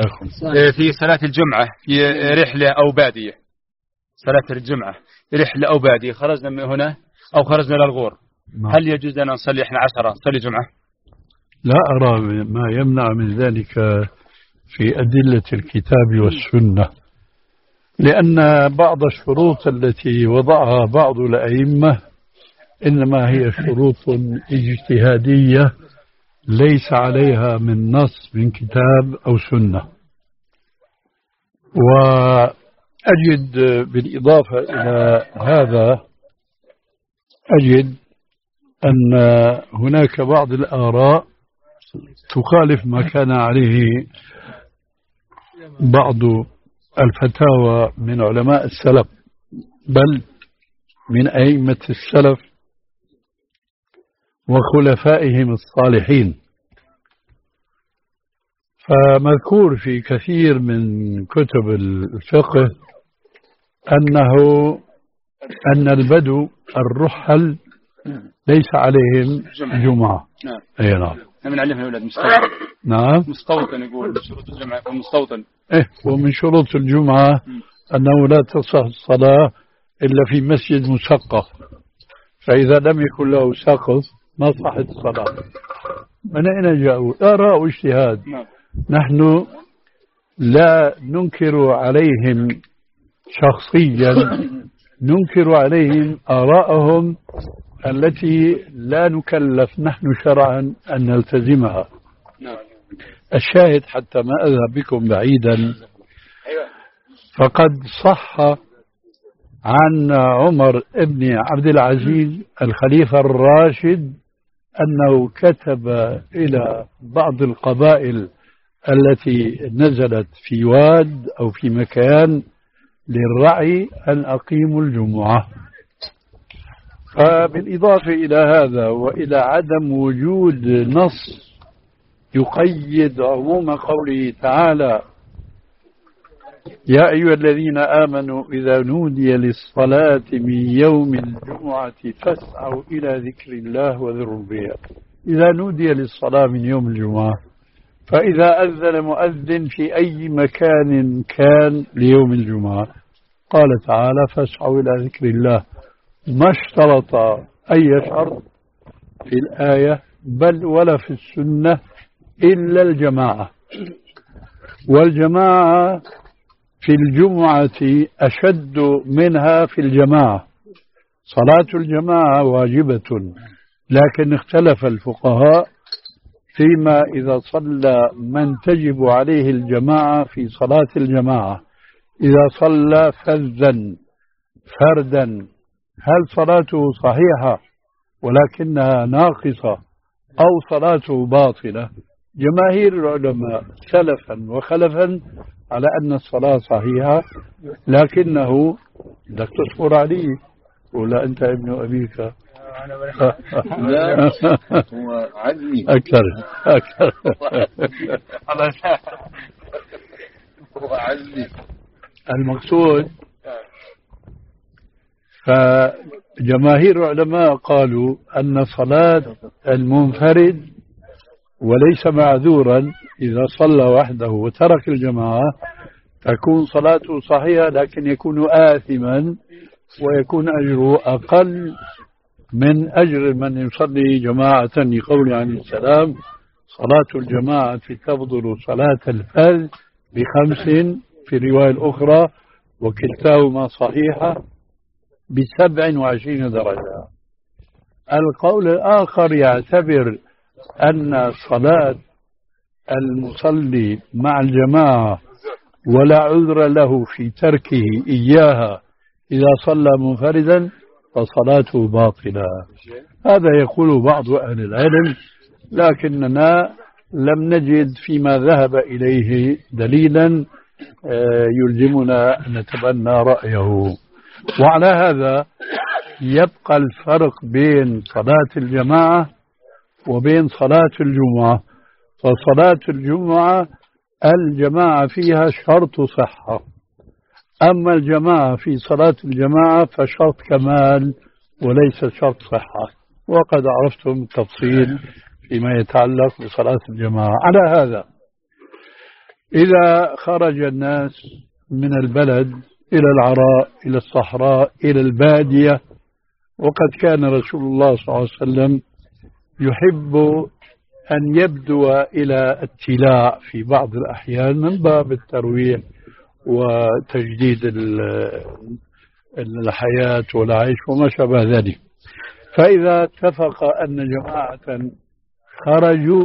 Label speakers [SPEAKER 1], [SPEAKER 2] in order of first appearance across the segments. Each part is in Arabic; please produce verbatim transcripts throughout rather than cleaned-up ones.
[SPEAKER 1] وإياكم.
[SPEAKER 2] في صلاة الجمعة في رحلة أو بادية، صلاة الجمعة رحلة أو بادية، خرجنا من هنا أو خرجنا للغور، هل يجوز أن نصلي إحنا عشرة نصلي جمعة؟
[SPEAKER 1] لا أرى ما يمنع من ذلك في أدلة الكتاب والسنة، لأن بعض الشروط التي وضعها بعض الأئمة إنما هي شروط اجتهادية ليس عليها من نص من كتاب أو سنة. وأجد بالإضافة إلى هذا أجد أن هناك بعض الآراء تخالف ما كان عليه بعض الفتاوى من علماء السلف، بل من أئمة السلف وخلفائهم الصالحين. فمذكور في كثير من كتب الفقه أنه أن البدو الرحل ليس عليهم جمعة.
[SPEAKER 2] نعم.
[SPEAKER 1] أي نعم.
[SPEAKER 2] من علمها الأولاد مستوطن.
[SPEAKER 1] نعم.
[SPEAKER 2] مستوطن يقول شروط الجمعة مستوطن.
[SPEAKER 1] إيه، ومن شروط الجمعة أنه لا تصح الصلاة إلا في مسجد مسقف، فإذا لم يكن له سقف ما صحت الصلاة. من أين جاءوا؟ آراء واجتهاد.
[SPEAKER 2] نعم.
[SPEAKER 1] نحن لا ننكر عليهم شخصيا، ننكر عليهم آراءهم التي لا نكلف نحن شرعا أن نلتزمها. الشاهد حتى ما أذهب بكم بعيدا، فقد صح عن عمر بن عبد العزيز الخليفة الراشد أنه كتب إلى بعض القبائل التي نزلت في واد أو في مكان للرعي أن أقيموا الجمعة. فبالإضافة إلى هذا وإلى عدم وجود نص يقيد عموم قوله تعالى: يا أيها الذين آمنوا إذا نودي للصلاة من يوم الجمعة فاسعوا إلى ذكر الله وذروا البيع. إذا نودي للصلاة من يوم الجمعة، فإذا أذن مؤذن في أي مكان كان ليوم الجمعة، قال تعالى: فاسعوا إلى ذكر الله. ما اشترط أي شرط في الآية بل ولا في السنة إلا الجماعة، والجماعة في الجمعة أشد منها في الجماعة. صلاة الجماعة واجبة، لكن اختلف الفقهاء فيما إذا صلى من تجب عليه الجماعة في صلاة الجماعة، إذا صلى فذا فردا هل صلاته صحيحة ولكنها ناقصة أو صلاته باطلة؟ جماهير العلماء سلفا وخلفا على أن الصلاة صحيحة، لكنه بدك تصبر عليه ولا أنت ابن أبيك؟
[SPEAKER 3] لا هو عزمي
[SPEAKER 1] أكثر أكثر
[SPEAKER 3] هو عزمي.
[SPEAKER 1] المقصود، فجماهير العلماء قالوا أن صلاة المنفرد وليس معذورا إذا صلى وحده وترك الجماعة تكون صلاته صحيحة، لكن يكون آثما ويكون أجره أقل من أجر من يصلي جماعة، لقول عليه السلام: صلاة الجماعة تفضل صلاة الفرد بخمس، في الرواية الأخرى وكلتاهما صحيحة بسبع وعشرين درجة. القول الآخر يعتبر أن صلاة المصلي مع الجماعة ولا عذر له في تركه إياها إذا صلى منفردا فصلاته باطلة. هذا يقول بعض أهل العلم، لكننا لم نجد فيما ذهب إليه دليلا يلزمنا أن نتبنى رأيه. وعلى هذا يبقى الفرق بين صلاة الجماعة وبين صلاة الجمعة. فصلاة الجمعة الجماعة فيها شرط صحة، أما الجماعة في صلاة الجماعة فشرط كمال وليس شرط صحة، وقد عرفتم التفصيل فيما يتعلق بصلاة الجماعة. على هذا إذا خرج الناس من البلد إلى العراء إلى الصحراء إلى البادية، وقد كان رسول الله صلى الله عليه وسلم يحب أن يبدو إلى التلاع في بعض الأحيان من باب الترويح وتجديد الحياة والعيش وما شابه ذلك. فإذا اتفق أن جماعة خرجوا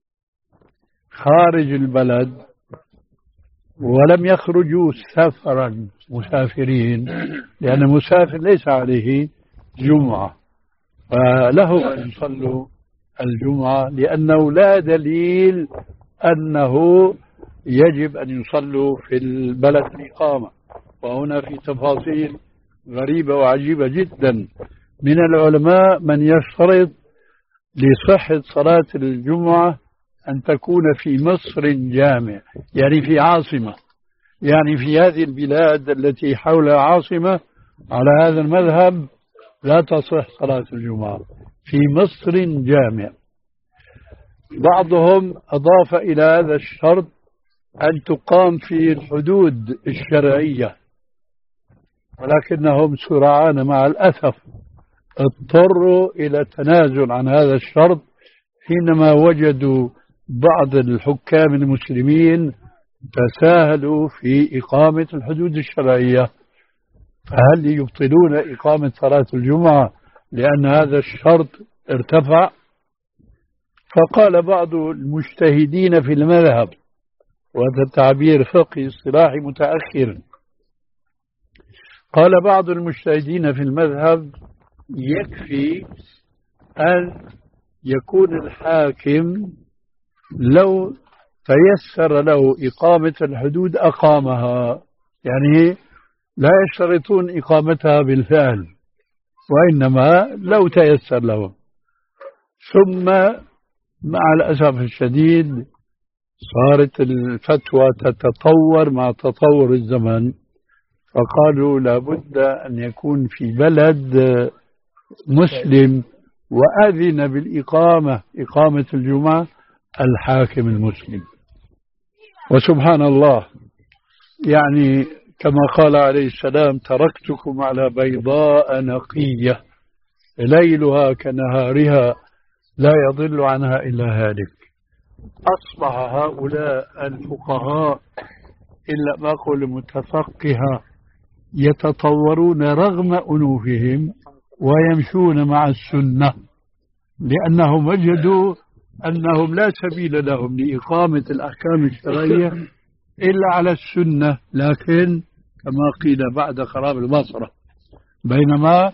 [SPEAKER 1] خارج البلد ولم يخرجوا سفرا مسافرين، لأن المسافر ليس عليه جمعة، فله أن يصلوا الجمعة، لأنه لا دليل أنه يجب أن يصلوا في البلد الإقامة. وهنا في تفاصيل غريبة وعجيبة جدا من العلماء من يشترط لصحة صلاة الجمعة أن تكون في مصر جامع، يعني في عاصمة، يعني في هذه البلاد التي حولها عاصمة. على هذا المذهب لا تصح صلاة الجمعة في مصر جامع. بعضهم أضاف إلى هذا الشرط أن تقام في الحدود الشرعية، ولكنهم سرعان مع الأسف اضطروا إلى التنازل عن هذا الشرط حينما وجدوا بعض الحكام المسلمين تساهلوا في إقامة الحدود الشرعية، فهل يبطلون إقامة صلاة الجمعة لأن هذا الشرط ارتفع؟ فقال بعض المجتهدين في المذهب، وهذا تعبير فقهي اصطلاحي متأخر، قال بعض المجتهدين في المذهب يكفي أن يكون الحاكم لو تيسر له إقامة الحدود أقامها، يعني لا يشترطون إقامتها بالفعل، وإنما لو تيسر له. ثم مع الأسف الشديد صارت الفتوى تتطور مع تطور الزمن، فقالوا لابد أن يكون في بلد مسلم وأذن بالإقامة إقامة الجمعة الحاكم المسلم. وسبحان الله، يعني كما قال عليه السلام: تركتكم على بيضاء نقية ليلها كنهارها لا يضل عنها إلا هالك. أصبح هؤلاء الفقهاء إلا ما أقول متفقهة يتطورون رغم أنوفهم ويمشون مع السنة، لأنهم وجدوا أنهم لا سبيل لهم لإقامة الأحكام الشرعية إلا على السنة، لكن كما قيل بعد خراب البصرة. بينما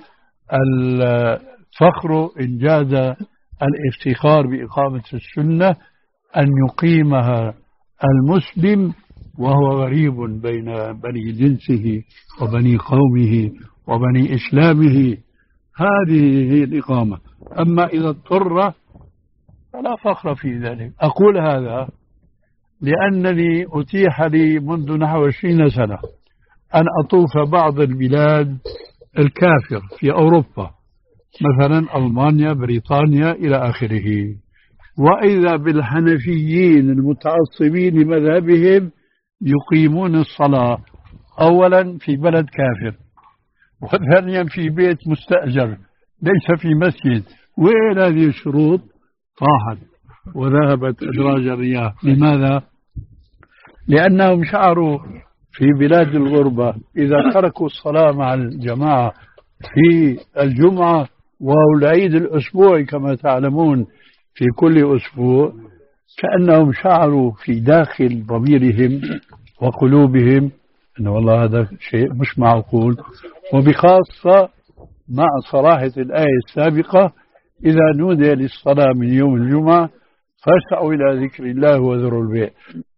[SPEAKER 1] الفخر إن جاز الافتخار بإقامة السنة أن يقيمها المسلم وهو غريب بين بني جنسه وبني قومه وبني إسلامه، هذه هي الإقامة. أما إذا اضطر فلا فخر في ذلك. أقول هذا لأنني أتيح لي منذ نحو عشرين سنة أن أطوف بعض البلاد الكافر في أوروبا، مثلا ألمانيا، بريطانيا إلى آخره، وإذا بالحنفيين المتعصبين لمذهبهم يقيمون الصلاة أولا في بلد كافر، وثانيا في بيت مستأجر ليس في مسجد. وين هذه الشروط؟ طاحت وذهبت أدراج الرياح. لماذا؟ لأنهم شعروا في بلاد الغربة إذا تركوا الصلاة مع الجماعة في الجمعة وهو العيد الأسبوعي كما تعلمون في كل أسبوع، كأنهم شعروا في داخل ضميرهم وقلوبهم أن والله هذا شيء مش معقول. وبخاصة مع صراحة الآية السابقة: إذا نودي للصلاة من يوم الجمعة فاسعوا إلى ذكر الله وذروا البيع.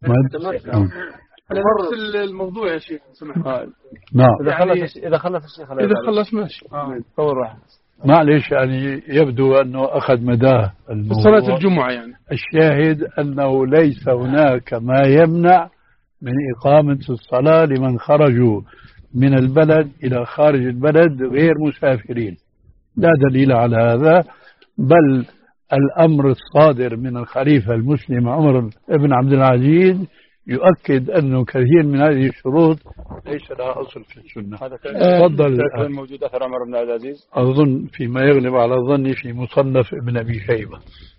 [SPEAKER 4] على نفس الموضوع يا شيخ سمح.
[SPEAKER 1] نعم.
[SPEAKER 4] إذا خلص إذا خلص الشيخ إذا خلص ماشي.
[SPEAKER 1] آه. معلش، يعني يبدو أنه أخذ مداه
[SPEAKER 4] صلاة الجمعة. يعني
[SPEAKER 1] الشاهد أنه ليس هناك ما يمنع من إقامة الصلاة لمن خرجوا من البلد إلى خارج البلد غير مسافرين، لا دليل على هذا. بل الأمر الصادر من الخليفة المسلم عمر بن عبد العزيز يؤكد أنه كثير من هذه الشروط ليس لها أصل في السنة.
[SPEAKER 2] هذا
[SPEAKER 1] تفضل.
[SPEAKER 2] كان موجود أثر عمر بن عبد العزيز
[SPEAKER 1] أظن فيما يغلب على ظني في مصنف ابن أبي شيبة.